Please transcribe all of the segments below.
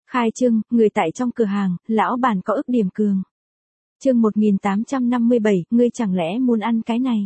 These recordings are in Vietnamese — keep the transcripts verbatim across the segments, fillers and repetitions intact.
Khai trương, người tại trong cửa hàng, lão bản có ức điểm cường. Chương một nghìn tám trăm năm mươi bảy, ngươi chẳng lẽ muốn ăn cái này?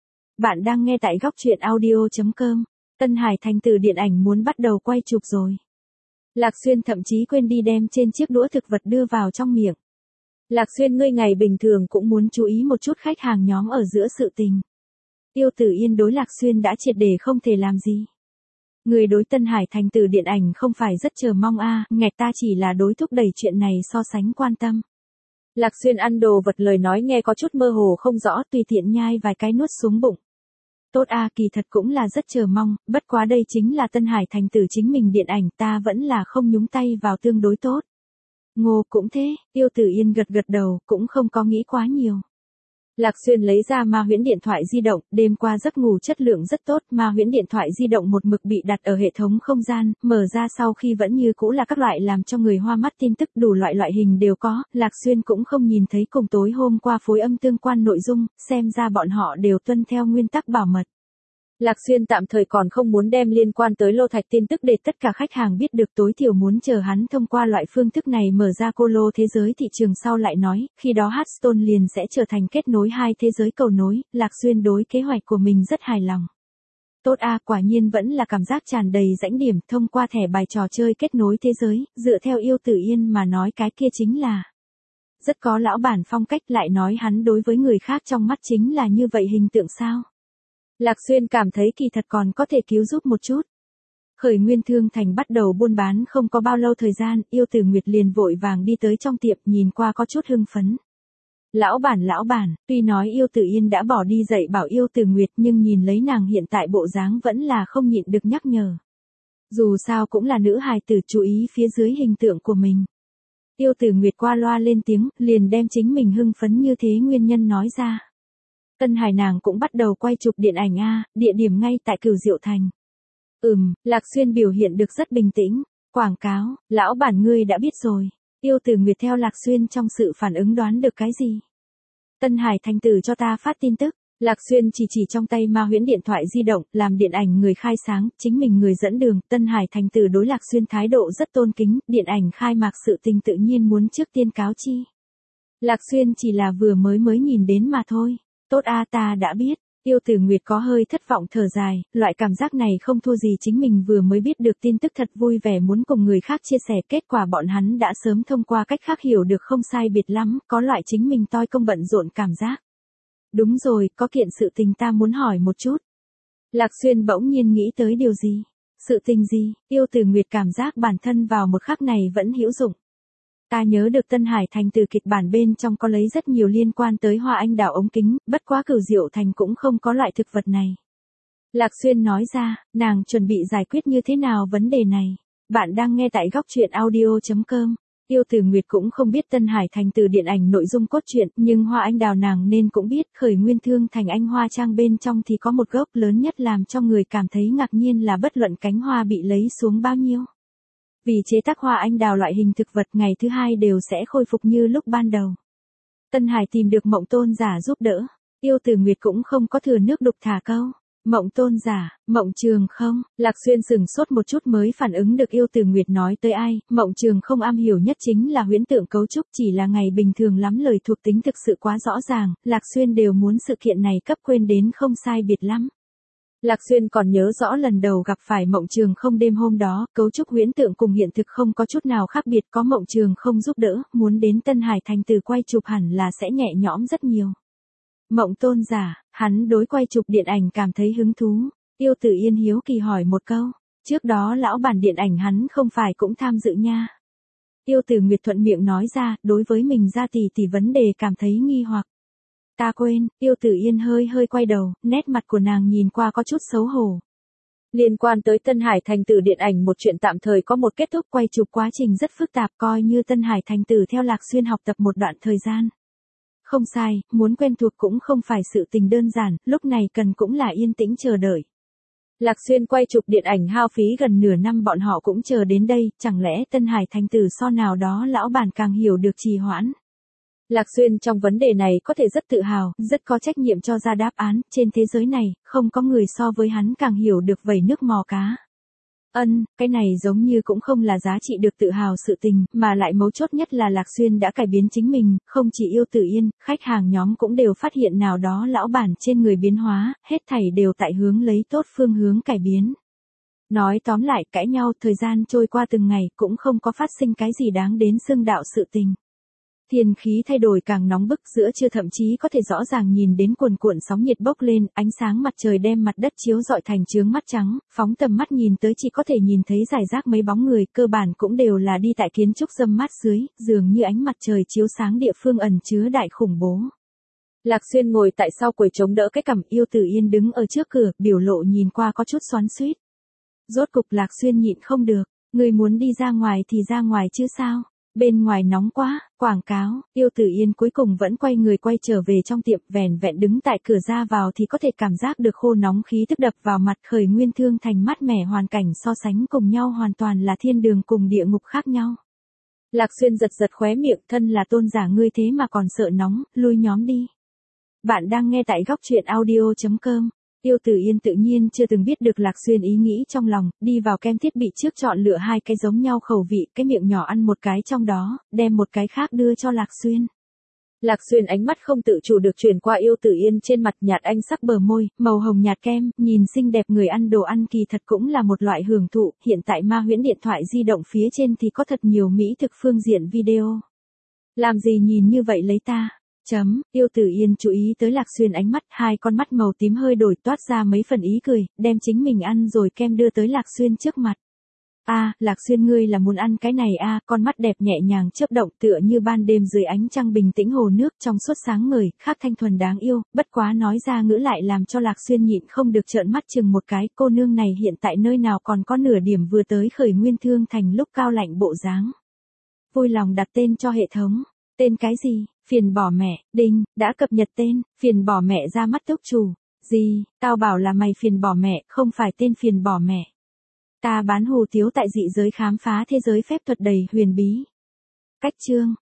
Bạn đang nghe tại góc truyện audio chấm com. Tân Hải Thành Tử điện ảnh muốn bắt đầu quay chụp rồi. Lạc Xuyên thậm chí quên đi đem trên chiếc đũa thực vật đưa vào trong miệng. Lạc Xuyên, ngươi ngày bình thường cũng muốn chú ý một chút khách hàng nhóm ở giữa sự tình. Tiêu Tử Yên đối Lạc Xuyên đã triệt để không thể làm gì. Người đối Tân Hải Thành Tử điện ảnh không phải rất chờ mong a, à, nghẹt ta chỉ là đối thúc đẩy chuyện này so sánh quan tâm. Lạc Xuyên ăn đồ vật lời nói nghe có chút mơ hồ không rõ, tùy tiện nhai vài cái nuốt xuống bụng. Tốt a, à, kỳ thật cũng là rất chờ mong, bất quá đây chính là Tân Hải Thành Tử chính mình điện ảnh, ta vẫn là không nhúng tay vào tương đối tốt. Ngô cũng thế, Tiêu Tử Yên gật gật đầu, cũng không có nghĩ quá nhiều. Lạc Xuyên lấy ra Ma Huyễn điện thoại di động, đêm qua giấc ngủ chất lượng rất tốt, Ma Huyễn điện thoại di động một mực bị đặt ở hệ thống không gian, mở ra sau khi vẫn như cũ là các loại làm cho người hoa mắt tin tức đủ loại loại hình đều có, Lạc Xuyên cũng không nhìn thấy cùng tối hôm qua phối âm tương quan nội dung, xem ra bọn họ đều tuân theo nguyên tắc bảo mật. Lạc Xuyên tạm thời còn không muốn đem liên quan tới Lô Thạch tin tức để tất cả khách hàng biết được, tối thiểu muốn chờ hắn thông qua loại phương thức này mở ra cô lô thế giới thị trường sau lại nói, khi đó Hearthstone liền sẽ trở thành kết nối hai thế giới cầu nối, Lạc Xuyên đối kế hoạch của mình rất hài lòng. Tốt a, à, quả nhiên vẫn là cảm giác tràn đầy rãnh điểm, thông qua thẻ bài trò chơi kết nối thế giới, dựa theo Yêu Tử Yên mà nói cái kia chính là rất có lão bản phong cách, lại nói hắn đối với người khác trong mắt chính là như vậy hình tượng sao. Lạc Xuyên cảm thấy kỳ thật còn có thể cứu giúp một chút. Khởi Nguyên Thương Thành bắt đầu buôn bán không có bao lâu thời gian, Yêu Tử Nguyệt liền vội vàng đi tới trong tiệm, nhìn qua có chút hưng phấn. Lão bản lão bản, tuy nói Yêu Tử Yên đã bỏ đi dạy bảo Yêu Tử Nguyệt nhưng nhìn lấy nàng hiện tại bộ dáng vẫn là không nhịn được nhắc nhở. Dù sao cũng là nữ hài tử, chú ý phía dưới hình tượng của mình. Yêu Tử Nguyệt qua loa lên tiếng, liền đem chính mình hưng phấn như thế nguyên nhân nói ra. Tân Hải nàng cũng bắt đầu quay chụp điện ảnh a, địa điểm ngay tại Cửu Diệu Thành. Ừm, Lạc Xuyên biểu hiện được rất bình tĩnh. Quảng cáo, lão bản ngươi đã biết rồi. Yêu Tử Nguyệt theo Lạc Xuyên trong sự phản ứng đoán được cái gì. Tân Hải Thành Tử cho ta phát tin tức. Lạc Xuyên chỉ chỉ trong tay Ma Huyễn điện thoại di động, làm điện ảnh người khai sáng, chính mình người dẫn đường. Tân Hải Thành Tử đối Lạc Xuyên thái độ rất tôn kính, điện ảnh khai mạc sự tình tự nhiên muốn trước tiên cáo chi. Lạc Xuyên chỉ là vừa mới mới nhìn đến mà thôi. Tốt a, ta đã biết. Yêu Tử Nguyệt có hơi thất vọng thở dài, loại cảm giác này không thua gì chính mình vừa mới biết được tin tức, thật vui vẻ muốn cùng người khác chia sẻ, kết quả bọn hắn đã sớm thông qua cách khác hiểu được không sai biệt lắm, có loại chính mình toi công bận rộn cảm giác. Đúng rồi, có kiện sự tình ta muốn hỏi một chút. Lạc Xuyên bỗng nhiên nghĩ tới điều gì? Sự tình gì? Yêu Tử Nguyệt cảm giác bản thân vào một khắc này vẫn hữu dụng. Ta nhớ được Tân Hải Thành Tử kịch bản bên trong có lấy rất nhiều liên quan tới hoa anh đào ống kính, bất quá Cửu Diệu Thành cũng không có loại thực vật này. Lạc Xuyên nói ra, nàng chuẩn bị giải quyết như thế nào vấn đề này. Bạn đang nghe tại góc truyện audio chấm com. Yêu Tử Nguyệt cũng không biết Tân Hải Thành Tử điện ảnh nội dung cốt truyện, nhưng hoa anh đào nàng nên cũng biết. Khởi Nguyên Thương Thành anh hoa trang bên trong thì có một gốc lớn nhất làm cho người cảm thấy ngạc nhiên là bất luận cánh hoa bị lấy xuống bao nhiêu. Vì chế tác hoa anh đào loại hình thực vật, ngày thứ hai đều sẽ khôi phục như lúc ban đầu. Tân Hải tìm được Mộng Tôn Giả giúp đỡ. Yêu Tử Nguyệt cũng không có thừa nước đục thả câu. Mộng Tôn Giả, Mộng Trường Không. Lạc Xuyên sừng sốt một chút mới phản ứng được Yêu Tử Nguyệt nói tới ai. Mộng Trường Không am hiểu nhất chính là huyễn tượng cấu trúc, chỉ là ngày bình thường lắm lời thuộc tính thực sự quá rõ ràng, Lạc Xuyên đều muốn sự kiện này cấp quên đến không sai biệt lắm. Lạc Xuyên còn nhớ rõ lần đầu gặp phải Mộng Trường Không đêm hôm đó, cấu trúc huyễn tượng cùng hiện thực không có chút nào khác biệt, có Mộng Trường Không giúp đỡ, muốn đến Tân Hải Thành Tử quay chụp hẳn là sẽ nhẹ nhõm rất nhiều. Mộng Tôn Giả, hắn đối quay chụp điện ảnh cảm thấy hứng thú. Yêu Tử Yên hiếu kỳ hỏi một câu, trước đó lão bản điện ảnh hắn không phải cũng tham dự nha. Yêu Tử Nguyệt thuận miệng nói ra, đối với mình ra tỷ tỷ vấn đề cảm thấy nghi hoặc. Ta quên, Yêu Tử Yên hơi hơi quay đầu, nét mặt của nàng nhìn qua có chút xấu hổ. Liên quan tới Tân Hải Thành Tử điện ảnh một chuyện tạm thời có một kết thúc, quay chụp quá trình rất phức tạp, coi như Tân Hải Thành Tử theo Lạc Xuyên học tập một đoạn thời gian. Không sai, muốn quen thuộc cũng không phải sự tình đơn giản, lúc này cần cũng là yên tĩnh chờ đợi. Lạc Xuyên quay chụp điện ảnh hao phí gần nửa năm, bọn họ cũng chờ đến đây, chẳng lẽ Tân Hải Thành Tử so nào đó lão bản càng hiểu được trì hoãn. Lạc Xuyên trong vấn đề này có thể rất tự hào, rất có trách nhiệm cho ra đáp án, trên thế giới này, không có người so với hắn càng hiểu được vẩy nước mò cá. Ân, cái này giống như cũng không là giá trị được tự hào sự tình, mà lại mấu chốt nhất là Lạc Xuyên đã cải biến chính mình, không chỉ yêu Tử Yên, khách hàng nhóm cũng đều phát hiện nào đó lão bản trên người biến hóa, hết thảy đều tại hướng lấy tốt phương hướng cải biến. Nói tóm lại, cãi nhau, thời gian trôi qua từng ngày, cũng không có phát sinh cái gì đáng đến xưng đạo sự tình. Thiên khí thay đổi càng nóng bức, giữa trưa thậm chí có thể rõ ràng nhìn đến cuồn cuộn sóng nhiệt bốc lên, ánh sáng mặt trời đem mặt đất chiếu rọi thành chướng mắt trắng, phóng tầm mắt nhìn tới chỉ có thể nhìn thấy rải rác mấy bóng người, cơ bản cũng đều là đi tại kiến trúc râm mát dưới, dường như ánh mặt trời chiếu sáng địa phương ẩn chứa đại khủng bố. Lạc Xuyên ngồi tại sau quầy chống đỡ cái cằm, yêu Tử Yên đứng ở trước cửa, biểu lộ nhìn qua có chút xoắn xuýt. Rốt cục Lạc Xuyên nhịn không được, người muốn đi ra ngoài thì ra ngoài chứ sao? Bên ngoài nóng quá, quảng cáo, yêu Tử Yên cuối cùng vẫn quay người quay trở về trong tiệm, vẻn vẹn đứng tại cửa ra vào thì có thể cảm giác được khô nóng khí tức đập vào mặt, Khởi Nguyên Thương Thành mát mẻ hoàn cảnh so sánh cùng nhau hoàn toàn là thiên đường cùng địa ngục khác nhau. Lạc Xuyên giật giật khóe miệng, thân là tôn giả ngươi thế mà còn sợ nóng, lui nhóm đi. Bạn đang nghe tại góc truyện audio chấm com. Yêu Tử Yên tự nhiên chưa từng biết được Lạc Xuyên ý nghĩ trong lòng, đi vào kem thiết bị trước chọn lựa hai cái giống nhau khẩu vị, cái miệng nhỏ ăn một cái trong đó, đem một cái khác đưa cho Lạc Xuyên. Lạc Xuyên ánh mắt không tự chủ được chuyển qua yêu Tử Yên trên mặt, nhạt anh sắc bờ môi, màu hồng nhạt kem, nhìn xinh đẹp, người ăn đồ ăn kỳ thật cũng là một loại hưởng thụ, hiện tại Ma Huyễn điện thoại di động phía trên thì có thật nhiều mỹ thực phương diện video. Làm gì nhìn như vậy lấy ta? Chấm, yêu Tử Yên chú ý tới Lạc Xuyên ánh mắt, hai con mắt màu tím hơi đổi, toát ra mấy phần ý cười, đem chính mình ăn rồi kem đưa tới Lạc Xuyên trước mặt. A, à, Lạc Xuyên ngươi là muốn ăn cái này a, à, con mắt đẹp nhẹ nhàng chớp động, tựa như ban đêm dưới ánh trăng bình tĩnh hồ nước, trong suốt sáng ngời, khác thanh thuần đáng yêu, bất quá nói ra ngữ lại làm cho Lạc Xuyên nhịn không được trợn mắt chừng một cái, cô nương này hiện tại nơi nào còn có nửa điểm vừa tới Khởi Nguyên Thương Thành lúc cao lạnh bộ dáng. Vui lòng đặt tên cho hệ thống. Tên cái gì? Phiền bỏ mẹ, đinh, đã cập nhật tên, phiền bỏ mẹ ra mắt túc chủ. Gì, tao bảo là mày phiền bỏ mẹ, không phải tên phiền bỏ mẹ. Ta bán hủ tiếu tại dị giới khám phá thế giới phép thuật đầy huyền bí. Cách chương,